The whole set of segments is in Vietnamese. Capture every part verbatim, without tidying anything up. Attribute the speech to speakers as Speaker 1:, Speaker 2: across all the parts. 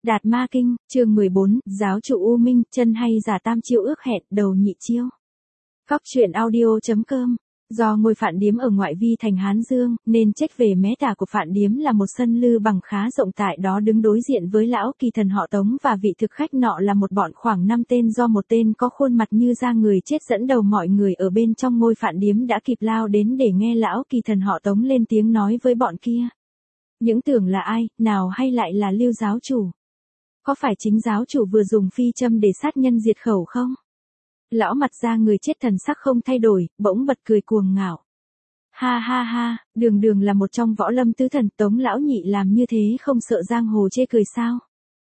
Speaker 1: Đạt Ma Kinh, chương mười bốn, giáo chủ U Minh, chân hay giả tam chiêu ước hẹn, đầu nhị chiêu. Góc truyện audio.com. Do ngôi Phạn Điếm ở ngoại vi thành Hán Dương, nên trách về mé tả của Phạn Điếm là một sân lư bằng khá rộng, tại đó đứng đối diện với lão kỳ thần họ Tống và vị thực khách nọ là một bọn khoảng năm tên, do một tên có khuôn mặt như da người chết dẫn đầu mọi người ở bên trong ngôi Phạn Điếm đã kịp lao đến để nghe lão kỳ thần họ Tống lên tiếng nói với bọn kia. Những tưởng là ai, nào hay lại là Lưu giáo chủ? Có phải chính giáo chủ vừa dùng phi châm để sát nhân diệt khẩu không? Lão mặt da người chết thần sắc không thay đổi, bỗng bật cười cuồng ngạo. Ha ha ha, đường đường là một trong võ lâm tứ thần, Tống lão nhị làm như thế không sợ giang hồ chê cười sao?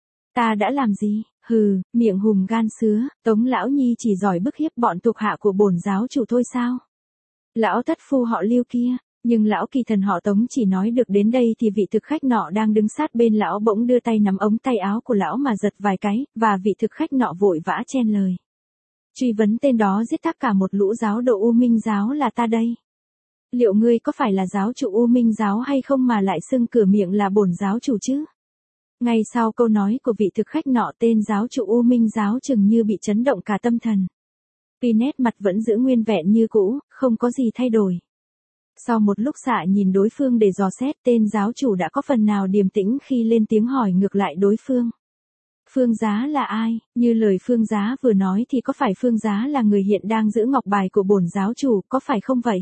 Speaker 1: Ta đã làm gì? Hừ, miệng hùm gan sứa, Tống lão nhi chỉ giỏi bức hiếp bọn thuộc hạ của bổn giáo chủ thôi sao? Lão thất phu họ Lưu kia. Nhưng lão kỳ thần họ Tống chỉ nói được đến đây thì vị thực khách nọ đang đứng sát bên lão bỗng đưa tay nắm ống tay áo của lão mà giật vài cái, và vị thực khách nọ vội vã chen lời. Truy vấn tên đó giết thác cả một lũ giáo đồ U Minh giáo là ta đây. Liệu ngươi có phải là giáo chủ U Minh giáo hay không mà lại xưng cửa miệng là bổn giáo chủ chứ? Ngay sau câu nói của vị thực khách nọ, tên giáo chủ U Minh giáo chừng như bị chấn động cả tâm thần. Tuy nét mặt vẫn giữ nguyên vẹn như cũ, không có gì thay đổi. Sau một lúc xạ nhìn đối phương để dò xét, tên giáo chủ đã có phần nào điềm tĩnh khi lên tiếng hỏi ngược lại đối phương. Phương Giá là ai? Như lời Phương Giá vừa nói thì có phải Phương Giá là người hiện đang giữ ngọc bài của bổn giáo chủ, có phải không vậy?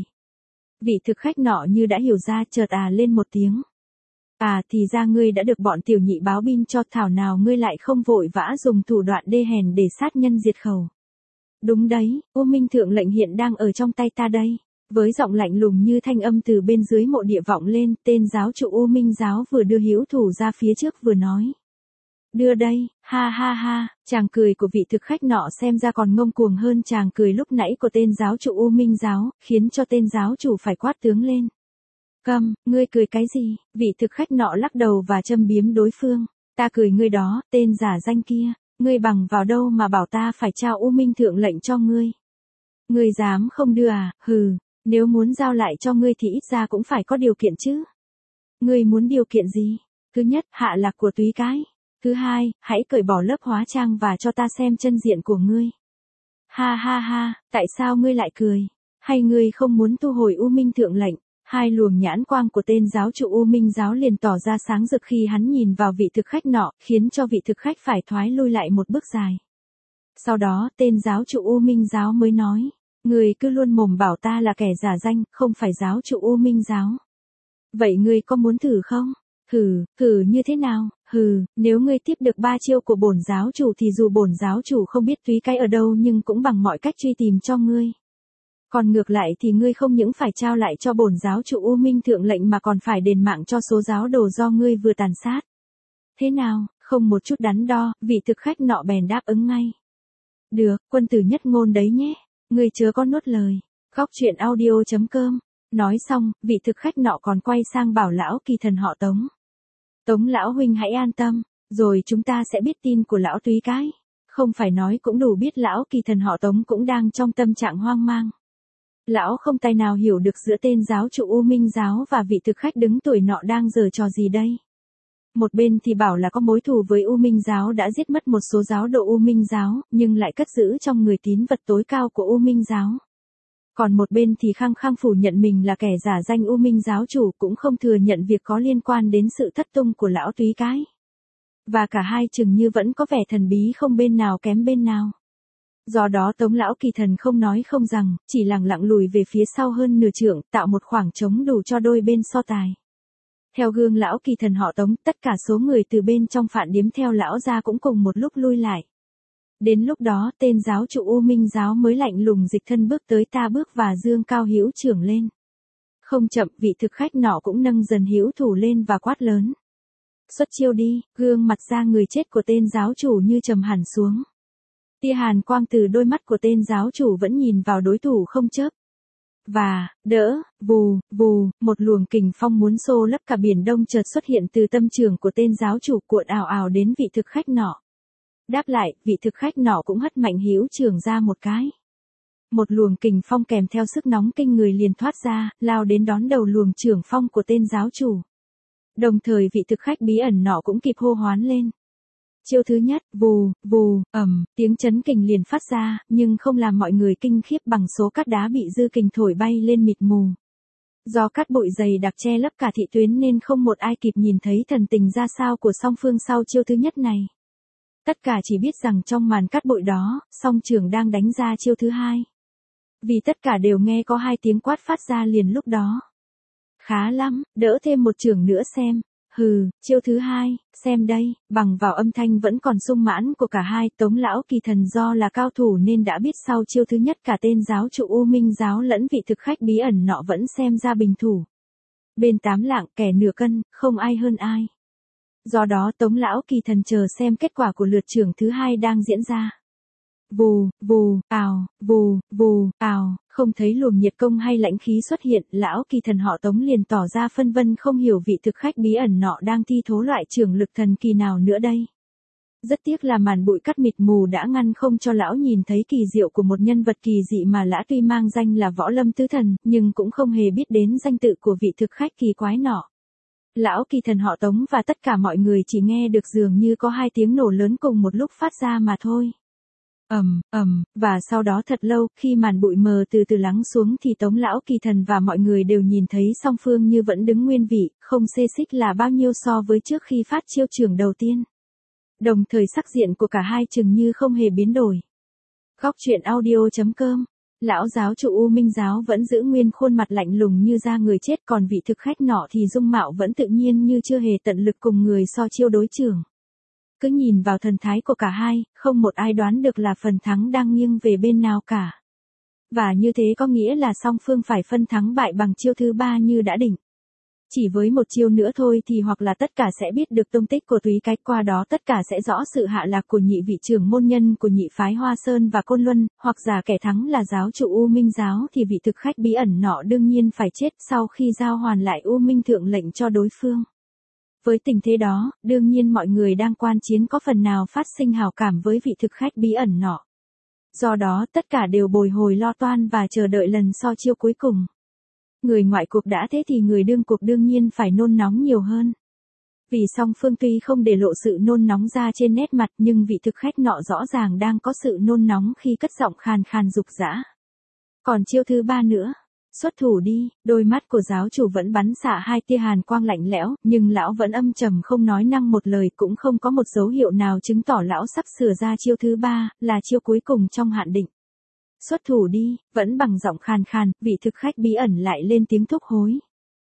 Speaker 1: Vị thực khách nọ như đã hiểu ra, chợt à lên một tiếng. À, thì ra ngươi đã được bọn tiểu nhị báo bin cho, thảo nào ngươi lại không vội vã dùng thủ đoạn đê hèn để sát nhân diệt khẩu. Đúng đấy, U Minh thượng lệnh hiện đang ở trong tay ta đây. Với giọng lạnh lùng như thanh âm từ bên dưới mộ địa vọng lên, tên giáo chủ U Minh giáo vừa đưa hữu thủ ra phía trước vừa nói. Đưa đây, ha ha ha, chàng cười của vị thực khách nọ xem ra còn ngông cuồng hơn chàng cười lúc nãy của tên giáo chủ U Minh giáo, khiến cho tên giáo chủ phải quát tướng lên. Câm, ngươi cười cái gì? Vị thực khách nọ lắc đầu và châm biếm đối phương. Ta cười ngươi đó, tên giả danh kia, ngươi bằng vào đâu mà bảo ta phải trao U Minh thượng lệnh cho ngươi? Ngươi dám không đưa à? Hừ. Nếu muốn giao lại cho ngươi thì ít ra cũng phải có điều kiện chứ. Ngươi muốn điều kiện gì? Thứ nhất, hạ lạc của túy cái. Thứ hai, hãy cởi bỏ lớp hóa trang và cho ta xem chân diện của ngươi. Ha ha ha, tại sao ngươi lại cười? Hay ngươi không muốn thu hồi U Minh thượng lệnh? Hai luồng nhãn quang của tên giáo chủ U Minh giáo liền tỏ ra sáng rực khi hắn nhìn vào vị thực khách nọ, khiến cho vị thực khách phải thoái lui lại một bước dài. Sau đó, tên giáo chủ U Minh giáo mới nói. Ngươi cứ luôn mồm bảo ta là kẻ giả danh, không phải giáo chủ U Minh giáo. Vậy ngươi có muốn thử không? Thử, thử như thế nào? Hừ, nếu ngươi tiếp được ba chiêu của bổn giáo chủ thì dù bổn giáo chủ không biết túy cái ở đâu nhưng cũng bằng mọi cách truy tìm cho ngươi. Còn ngược lại thì ngươi không những phải trao lại cho bổn giáo chủ U Minh thượng lệnh mà còn phải đền mạng cho số giáo đồ do ngươi vừa tàn sát. Thế nào, không một chút đắn đo, vị thực khách nọ bèn đáp ứng ngay. Được, quân tử nhất ngôn đấy nhé. Ngươi chớ có nuốt lời. Góc truyện audio.com. Nói xong, vị thực khách nọ còn quay sang bảo lão kỳ thần họ Tống. Tống lão huynh hãy an tâm, rồi chúng ta sẽ biết tin của lão túy cái. Không phải nói cũng đủ biết lão kỳ thần họ Tống cũng đang trong tâm trạng hoang mang. Lão không tài nào hiểu được giữa tên giáo chủ U Minh giáo và vị thực khách đứng tuổi nọ đang giở trò gì đây. Một bên thì bảo là có mối thù với U Minh giáo đã giết mất một số giáo đồ U Minh giáo, nhưng lại cất giữ trong người tín vật tối cao của U Minh giáo. Còn một bên thì khăng khăng phủ nhận mình là kẻ giả danh U Minh giáo chủ, cũng không thừa nhận việc có liên quan đến sự thất tung của lão túy cái. Và cả hai chừng như vẫn có vẻ thần bí không bên nào kém bên nào. Do đó Tống lão kỳ thần không nói không rằng, chỉ lẳng lặng lùi về phía sau hơn nửa trượng, tạo một khoảng trống đủ cho đôi bên so tài. Theo gương lão kỳ thần họ Tống, tất cả số người từ bên trong Phạn Điếm theo lão ra cũng cùng một lúc lui lại. Đến lúc đó, tên giáo chủ U Minh giáo mới lạnh lùng dịch thân bước tới ta bước và dương cao hữu trưởng lên. Không chậm, vị thực khách nọ cũng nâng dần hữu thủ lên và quát lớn. Xuất chiêu đi, gương mặt da người chết của tên giáo chủ như trầm hẳn xuống. Tia hàn quang từ đôi mắt của tên giáo chủ vẫn nhìn vào đối thủ không chớp. Và, đỡ, vù, vù, một luồng kình phong muốn xô lấp cả biển đông chợt xuất hiện từ tâm trường của tên giáo chủ, cuộn ào ào đến vị thực khách nọ. Đáp lại, vị thực khách nọ cũng hất mạnh hữu trường ra một cái. Một luồng kình phong kèm theo sức nóng kinh người liền thoát ra, lao đến đón đầu luồng trường phong của tên giáo chủ. Đồng thời vị thực khách bí ẩn nọ cũng kịp hô hoán lên. Chiêu thứ nhất, vù, vù, ầm, tiếng chấn kình liền phát ra, nhưng không làm mọi người kinh khiếp bằng số cát đá bị dư kình thổi bay lên mịt mù. Do cát bụi dày đặc che lấp cả thị tuyến nên không một ai kịp nhìn thấy thần tình ra sao của song phương sau chiêu thứ nhất này. Tất cả chỉ biết rằng trong màn cát bụi đó, song trưởng đang đánh ra chiêu thứ hai. Vì tất cả đều nghe có hai tiếng quát phát ra liền lúc đó. Khá lắm, đỡ thêm một trưởng nữa xem. Hừ, chiêu thứ hai, xem đây, bằng vào âm thanh vẫn còn sung mãn của cả hai, Tống lão kỳ thần do là cao thủ nên đã biết sau chiêu thứ nhất cả tên giáo trụ U Minh giáo lẫn vị thực khách bí ẩn nọ vẫn xem ra bình thủ. Bên tám lạng kẻ nửa cân, không ai hơn ai. Do đó Tống lão kỳ thần chờ xem kết quả của lượt trưởng thứ hai đang diễn ra. Vù, vù, ào, vù, vù, ào, không thấy luồng nhiệt công hay lãnh khí xuất hiện, lão kỳ thần họ Tống liền tỏ ra phân vân không hiểu vị thực khách bí ẩn nọ đang thi thố loại trưởng lực thần kỳ nào nữa đây. Rất tiếc là màn bụi cát mịt mù đã ngăn không cho lão nhìn thấy kỳ diệu của một nhân vật kỳ dị mà lã tuy mang danh là võ lâm tứ thần, nhưng cũng không hề biết đến danh tự của vị thực khách kỳ quái nọ. Lão kỳ thần họ Tống và tất cả mọi người chỉ nghe được dường như có hai tiếng nổ lớn cùng một lúc phát ra mà thôi. Ầm, ầm, và sau đó thật lâu, khi màn bụi mờ từ từ lắng xuống thì Tống lão kỳ thần và mọi người đều nhìn thấy song phương như vẫn đứng nguyên vị, không xê xích là bao nhiêu so với trước khi phát chiêu trưởng đầu tiên. Đồng thời sắc diện của cả hai chừng như không hề biến đổi. Góc truyện audio chấm com. Lão giáo trụ U Minh giáo vẫn giữ nguyên khuôn mặt lạnh lùng như da người chết, còn vị thực khách nọ thì dung mạo vẫn tự nhiên như chưa hề tận lực cùng người so chiêu đối trưởng. Cứ nhìn vào thần thái của cả hai, không một ai đoán được là phần thắng đang nghiêng về bên nào cả. Và như thế có nghĩa là song phương phải phân thắng bại bằng chiêu thứ ba như đã định. Chỉ với một chiêu nữa thôi thì hoặc là tất cả sẽ biết được tung tích của Túy Cái, qua đó tất cả sẽ rõ sự hạ lạc của nhị vị trưởng môn nhân của nhị phái Hoa Sơn và Côn Luân, hoặc giả kẻ thắng là giáo trụ U Minh giáo thì vị thực khách bí ẩn nọ đương nhiên phải chết sau khi giao hoàn lại U Minh thượng lệnh cho đối phương. Với tình thế đó, đương nhiên mọi người đang quan chiến có phần nào phát sinh hảo cảm với vị thực khách bí ẩn nọ. Do đó tất cả đều bồi hồi lo toan và chờ đợi lần so chiêu cuối cùng. Người ngoại cuộc đã thế thì người đương cuộc đương nhiên phải nôn nóng nhiều hơn. Vì song phương tuy không để lộ sự nôn nóng ra trên nét mặt nhưng vị thực khách nọ rõ ràng đang có sự nôn nóng khi cất giọng khàn khàn rục rã. Còn chiêu thứ ba nữa. Xuất thủ đi, đôi mắt của giáo chủ vẫn bắn xạ hai tia hàn quang lạnh lẽo, nhưng lão vẫn âm trầm không nói năng một lời, cũng không có một dấu hiệu nào chứng tỏ lão sắp sửa ra chiêu thứ ba, là chiêu cuối cùng trong hạn định. Xuất thủ đi, vẫn bằng giọng khàn khàn, vị thực khách bí ẩn lại lên tiếng thúc hối.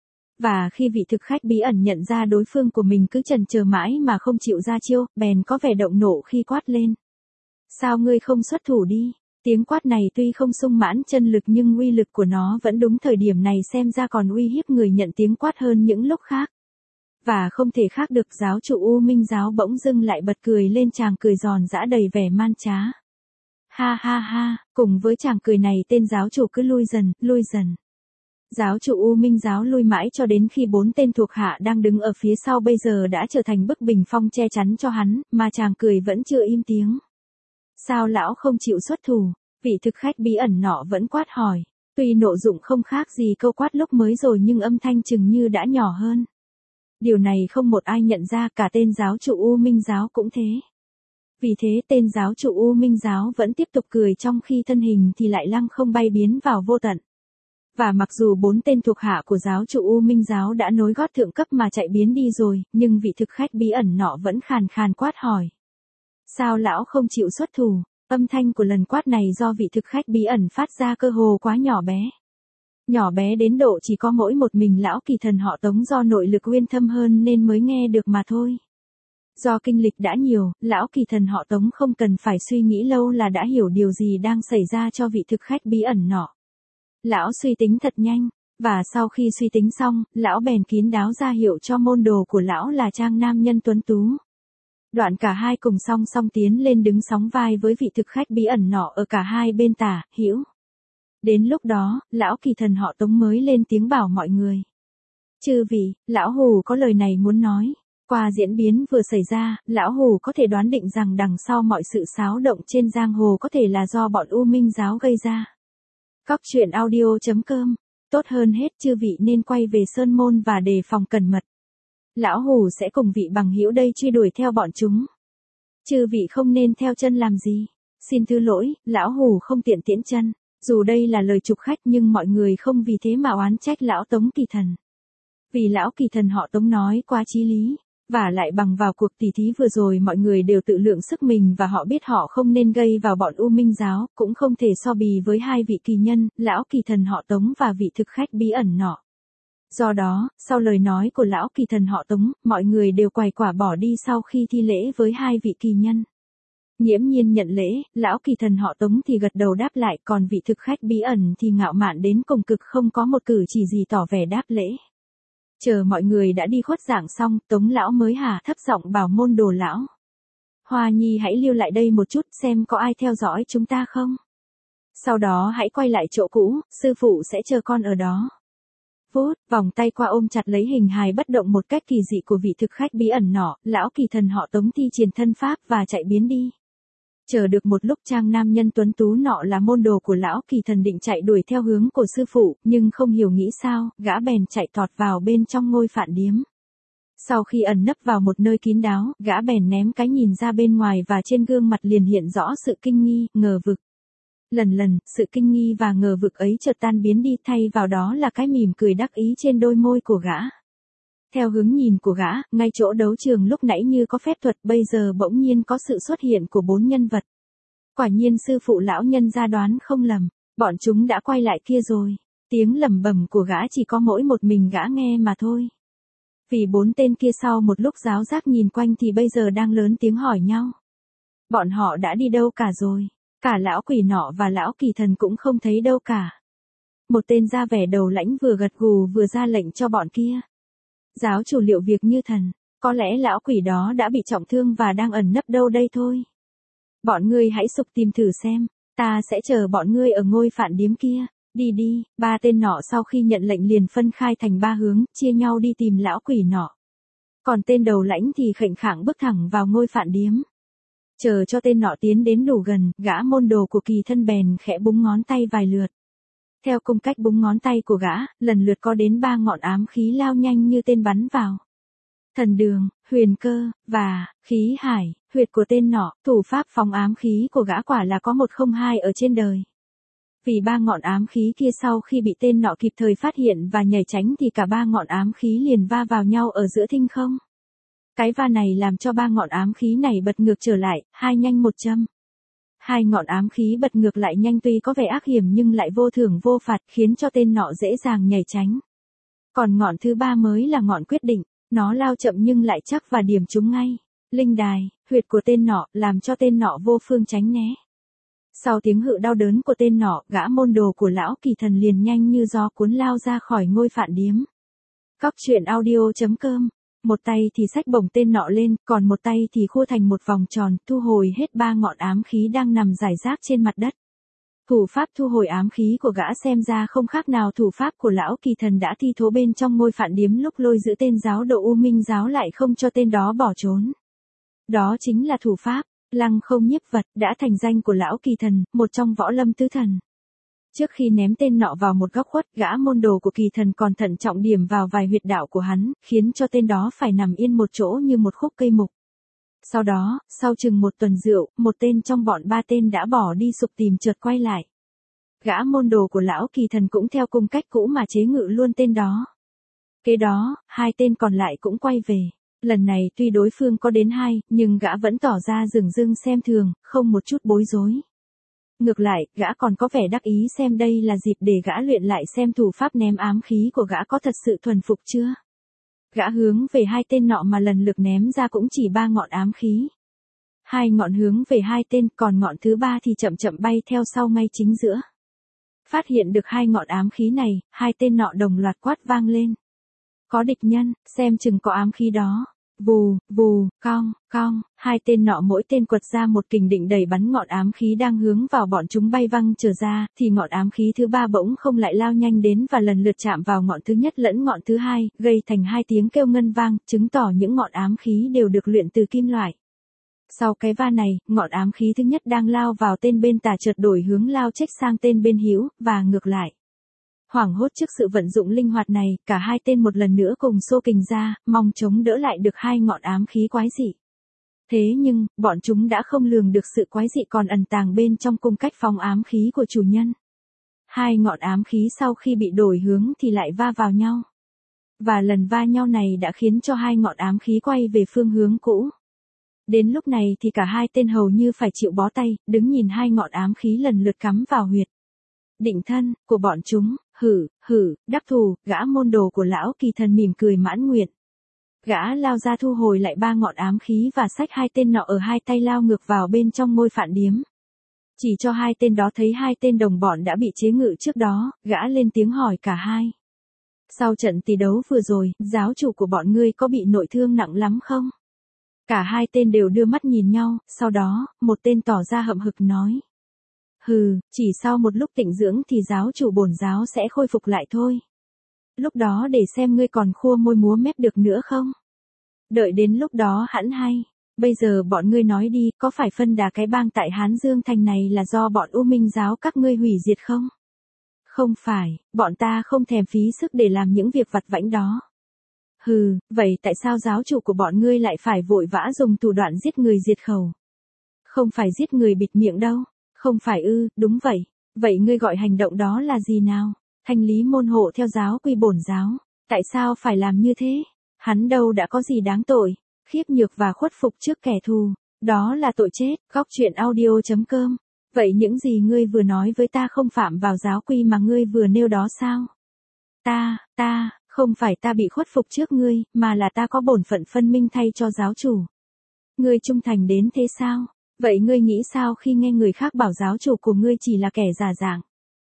Speaker 1: Và khi vị thực khách bí ẩn nhận ra đối phương của mình cứ chần chờ mãi mà không chịu ra chiêu, bèn có vẻ động nộ khi quát lên. Sao ngươi không xuất thủ đi? Tiếng quát này tuy không sung mãn chân lực nhưng uy lực của nó vẫn đúng thời điểm này xem ra còn uy hiếp người nhận tiếng quát hơn những lúc khác. Và không thể khác được, giáo trụ U Minh giáo bỗng dưng lại bật cười lên, chàng cười giòn giã đầy vẻ man trá. Ha ha ha, cùng với chàng cười này tên giáo chủ cứ lui dần, lui dần. Giáo chủ U Minh giáo lui mãi cho đến khi bốn tên thuộc hạ đang đứng ở phía sau bây giờ đã trở thành bức bình phong che chắn cho hắn, mà chàng cười vẫn chưa im tiếng. Sao lão không chịu xuất thủ? Vị thực khách bí ẩn nọ vẫn quát hỏi. Tuy nộ dụng không khác gì câu quát lúc mới rồi nhưng âm thanh chừng như đã nhỏ hơn. Điều này không một ai nhận ra, cả tên giáo chủ U Minh giáo cũng thế. Vì thế tên giáo chủ U Minh giáo vẫn tiếp tục cười trong khi thân hình thì lại lăng không bay biến vào vô tận. Và mặc dù bốn tên thuộc hạ của giáo chủ U Minh giáo đã nối gót thượng cấp mà chạy biến đi rồi, nhưng vị thực khách bí ẩn nọ vẫn khàn khàn quát hỏi. Sao lão không chịu xuất thủ? Âm thanh của lần quát này do vị thực khách bí ẩn phát ra cơ hồ quá nhỏ bé. Nhỏ bé đến độ chỉ có mỗi một mình lão kỳ thần họ Tống do nội lực uyên thâm hơn nên mới nghe được mà thôi. Do kinh lịch đã nhiều, lão kỳ thần họ Tống không cần phải suy nghĩ lâu là đã hiểu điều gì đang xảy ra cho vị thực khách bí ẩn nọ. Lão suy tính thật nhanh, và sau khi suy tính xong, lão bèn kín đáo ra hiệu cho môn đồ của lão là trang nam nhân tuấn tú. Đoạn cả hai cùng song song tiến lên đứng sóng vai với vị thực khách bí ẩn nọ ở cả hai bên tả, hữu. Đến lúc đó, lão kỳ thần họ Tống mới lên tiếng bảo mọi người. Chư vị, lão Hù có lời này muốn nói. Qua diễn biến vừa xảy ra, lão Hù có thể đoán định rằng đằng sau mọi sự xáo động trên giang hồ có thể là do bọn U Minh giáo gây ra. Góc truyện audio chấm com. Tốt hơn hết chư vị nên quay về Sơn Môn và đề phòng cẩn mật. Lão Hù sẽ cùng vị bằng hữu đây truy đuổi theo bọn chúng. Chư vị không nên theo chân làm gì. Xin thứ lỗi, lão hủ không tiện tiễn chân. Dù đây là lời trục khách nhưng mọi người không vì thế mà oán trách lão Tống Kỳ Thần. Vì lão Kỳ Thần họ Tống nói quá chí lý. Và lại bằng vào cuộc tỉ thí vừa rồi mọi người đều tự lượng sức mình và họ biết họ không nên gây vào bọn U Minh giáo, cũng không thể so bì với hai vị kỳ nhân, lão Kỳ Thần họ Tống và vị thực khách bí ẩn nọ. Do đó, sau lời nói của lão Kỳ Thần họ Tống, mọi người đều quài quả bỏ đi sau khi thi lễ với hai vị kỳ nhân. Nghiễm Nhiên nhận lễ, lão Kỳ Thần họ Tống thì gật đầu đáp lại, còn vị thực khách bí ẩn thì ngạo mạn đến cùng cực không có một cử chỉ gì tỏ vẻ đáp lễ. Chờ mọi người đã đi khuất giảng xong, Tống lão mới hà thấp giọng bảo môn đồ lão. Hoa Nhi hãy lưu lại đây một chút xem có ai theo dõi chúng ta không. Sau đó hãy quay lại chỗ cũ, sư phụ sẽ chờ con ở đó. Vút, vòng tay qua ôm chặt lấy hình hài bất động một cách kỳ dị của vị thực khách bí ẩn nọ, lão Kỳ Thần họ Tống thi triển thân pháp và chạy biến đi. Chờ được một lúc trang nam nhân tuấn tú nọ là môn đồ của lão Kỳ Thần định chạy đuổi theo hướng của sư phụ, nhưng không hiểu nghĩ sao, gã bèn chạy tọt vào bên trong ngôi phạn điếm. Sau khi ẩn nấp vào một nơi kín đáo, gã bèn ném cái nhìn ra bên ngoài và trên gương mặt liền hiện rõ sự kinh nghi, ngờ vực. Lần lần, sự kinh nghi và ngờ vực ấy chợt tan biến đi, thay vào đó là cái mỉm cười đắc ý trên đôi môi của gã. Theo hướng nhìn của gã, ngay chỗ đấu trường lúc nãy như có phép thuật, bây giờ bỗng nhiên có sự xuất hiện của bốn nhân vật. Quả nhiên sư phụ lão nhân ra đoán không lầm, bọn chúng đã quay lại kia rồi. Tiếng lẩm bẩm của gã chỉ có mỗi một mình gã nghe mà thôi. Vì bốn tên kia sau một lúc giáo giác nhìn quanh thì bây giờ đang lớn tiếng hỏi nhau. Bọn họ đã đi đâu cả rồi? Cả lão quỷ nọ và lão Kỳ Thần cũng không thấy đâu cả. Một tên ra vẻ đầu lãnh vừa gật gù vừa ra lệnh cho bọn kia. Giáo chủ liệu việc như thần, có lẽ lão quỷ đó đã bị trọng thương và đang ẩn nấp đâu đây thôi. Bọn ngươi hãy sục tìm thử xem, ta sẽ chờ bọn ngươi ở ngôi phạn điếm kia, đi đi. Ba tên nọ sau khi nhận lệnh liền phân khai thành ba hướng, chia nhau đi tìm lão quỷ nọ. Còn tên đầu lãnh thì khệnh khạng bước thẳng vào ngôi phạn điếm. Chờ cho tên nọ tiến đến đủ gần, gã môn đồ của Kỳ Thân bèn khẽ búng ngón tay vài lượt. Theo cung cách búng ngón tay của gã, lần lượt có đến ba ngọn ám khí lao nhanh như tên bắn vào. Thần đường, huyền cơ, và khí hải, huyệt của tên nọ, thủ pháp phóng ám khí của gã quả là có một không hai ở trên đời. Vì ba ngọn ám khí kia sau khi bị tên nọ kịp thời phát hiện và nhảy tránh thì cả ba ngọn ám khí liền va vào nhau ở giữa thinh không. Cái va này làm cho ba ngọn ám khí này bật ngược trở lại, hai nhanh một châm. Hai ngọn ám khí bật ngược lại nhanh tuy có vẻ ác hiểm nhưng lại vô thưởng vô phạt khiến cho tên nọ dễ dàng nhảy tránh. Còn ngọn thứ ba mới là ngọn quyết định, nó lao chậm nhưng lại chắc và điểm trúng ngay. Linh đài, huyệt của tên nọ, làm cho tên nọ vô phương tránh né. Sau tiếng hự đau đớn của tên nọ, gã môn đồ của lão Kỳ Thần liền nhanh như gió cuốn lao ra khỏi ngôi phạn điếm. Cóc truyện audio chấm com. Một tay thì xách bổng tên nọ lên, còn một tay thì khua thành một vòng tròn, thu hồi hết ba ngọn ám khí đang nằm rải rác trên mặt đất. Thủ pháp thu hồi ám khí của gã xem ra không khác nào thủ pháp của lão Kỳ Thần đã thi thố bên trong ngôi phạn điếm lúc lôi giữ tên giáo độ U Minh giáo lại không cho tên đó bỏ trốn. Đó chính là thủ pháp lăng không nhiếp vật đã thành danh của lão Kỳ Thần, một trong võ lâm tứ thần. Trước khi ném tên nọ vào một góc khuất, gã môn đồ của Kỳ Thần còn thận trọng điểm vào vài huyệt đạo của hắn, khiến cho tên đó phải nằm yên một chỗ như một khúc cây mục. Sau đó, sau chừng một tuần rượu, một tên trong bọn ba tên đã bỏ đi sục tìm chợt quay lại. Gã môn đồ của lão Kỳ Thần cũng theo cung cách cũ mà chế ngự luôn tên đó. Kế đó, hai tên còn lại cũng quay về. Lần này tuy đối phương có đến hai, nhưng gã vẫn tỏ ra dửng dưng xem thường, không một chút bối rối. Ngược lại, gã còn có vẻ đắc ý xem đây là dịp để gã luyện lại xem thủ pháp ném ám khí của gã có thật sự thuần phục chưa. Gã hướng về hai tên nọ mà lần lượt ném ra cũng chỉ ba ngọn ám khí. Hai ngọn hướng về hai tên, còn ngọn thứ ba thì chậm chậm bay theo sau ngay chính giữa. Phát hiện được hai ngọn ám khí này, hai tên nọ đồng loạt quát vang lên. Có địch nhân, xem chừng có ám khí đó. Vù, vù, cong, cong, hai tên nọ mỗi tên quật ra một kình định đẩy bắn ngọn ám khí đang hướng vào bọn chúng bay văng trở ra, thì ngọn ám khí thứ ba bỗng không lại lao nhanh đến và lần lượt chạm vào ngọn thứ nhất lẫn ngọn thứ hai, gây thành hai tiếng kêu ngân vang, chứng tỏ những ngọn ám khí đều được luyện từ kim loại. Sau cái va này, ngọn ám khí thứ nhất đang lao vào tên bên tả chợt đổi hướng lao chếch sang tên bên hữu, và ngược lại. Hoảng hốt trước sự vận dụng linh hoạt này, cả hai tên một lần nữa cùng xô kình ra, mong chống đỡ lại được hai ngọn ám khí quái dị. Thế nhưng, bọn chúng đã không lường được sự quái dị còn ẩn tàng bên trong cung cách phóng ám khí của chủ nhân. Hai ngọn ám khí sau khi bị đổi hướng thì lại va vào nhau. Và lần va nhau này đã khiến cho hai ngọn ám khí quay về phương hướng cũ. Đến lúc này thì cả hai tên hầu như phải chịu bó tay, đứng nhìn hai ngọn ám khí lần lượt cắm vào huyệt định thân của bọn chúng. Hử, hử, đắc thù, gã môn đồ của lão Kỳ Thần mỉm cười mãn nguyện. Gã lao ra thu hồi lại ba ngọn ám khí và xách hai tên nọ ở hai tay lao ngược vào bên trong ngôi phạn điếm. Chỉ cho hai tên đó thấy hai tên đồng bọn đã bị chế ngự trước đó, gã lên tiếng hỏi cả hai. Sau trận tỷ đấu vừa rồi, giáo chủ của bọn ngươi có bị nội thương nặng lắm không? Cả hai tên đều đưa mắt nhìn nhau, sau đó, một tên tỏ ra hậm hực nói. Hừ, chỉ sau một lúc tịnh dưỡng thì giáo chủ bổn giáo sẽ khôi phục lại thôi. Lúc đó để xem ngươi còn khua môi múa mép được nữa không? Đợi đến lúc đó hẵn hay. Bây giờ bọn ngươi nói đi, có phải phân đà cái bang tại Hán Dương Thành này là do bọn U Minh giáo các ngươi hủy diệt không? Không phải, bọn ta không thèm phí sức để làm những việc vặt vãnh đó. Hừ, vậy tại sao giáo chủ của bọn ngươi lại phải vội vã dùng thủ đoạn giết người diệt khẩu? Không phải giết người bịt miệng đâu. Không phải ư, đúng vậy. Vậy ngươi gọi hành động đó là gì nào? Thanh lý môn hộ theo giáo quy bổn giáo. Tại sao phải làm như thế? Hắn đâu đã có gì đáng tội. Khiếp nhược và khuất phục trước kẻ thù. Đó là tội chết. Góc truyện audio chấm com. Vậy những gì ngươi vừa nói với ta không phạm vào giáo quy mà ngươi vừa nêu đó sao? Ta, ta, không phải ta bị khuất phục trước ngươi, mà là ta có bổn phận phân minh thay cho giáo chủ. Ngươi trung thành đến thế sao? Vậy ngươi nghĩ sao khi nghe người khác bảo giáo chủ của ngươi chỉ là kẻ giả dạng?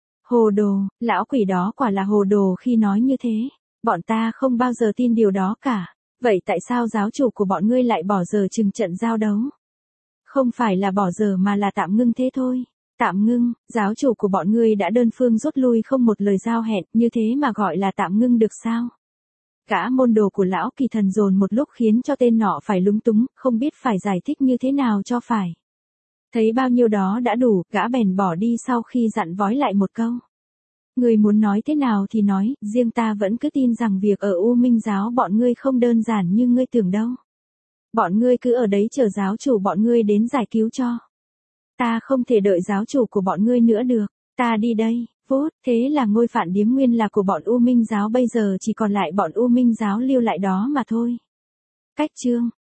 Speaker 1: Hồ đồ, lão quỷ đó quả là hồ đồ khi nói như thế. Bọn ta không bao giờ tin điều đó cả. Vậy tại sao giáo chủ của bọn ngươi lại bỏ giờ chừng trận giao đấu? Không phải là bỏ giờ mà là tạm ngưng thế thôi. Tạm ngưng, giáo chủ của bọn ngươi đã đơn phương rút lui không một lời giao hẹn, như thế mà gọi là tạm ngưng được sao? Cả môn đồ của lão Kỳ Thần dồn một lúc khiến cho tên nọ phải lúng túng, không biết phải giải thích như thế nào cho phải. Thấy bao nhiêu đó đã đủ, gã bèn bỏ đi sau khi dặn vói lại một câu. Ngươi muốn nói thế nào thì nói, riêng ta vẫn cứ tin rằng việc ở U Minh giáo bọn ngươi không đơn giản như ngươi tưởng đâu. Bọn ngươi cứ ở đấy chờ giáo chủ bọn ngươi đến giải cứu cho. Ta không thể đợi giáo chủ của bọn ngươi nữa được, ta đi đây. Phút, thế là ngôi phạn điếm nguyên là của bọn U Minh giáo bây giờ chỉ còn lại bọn U Minh giáo lưu lại đó mà thôi. Cách chương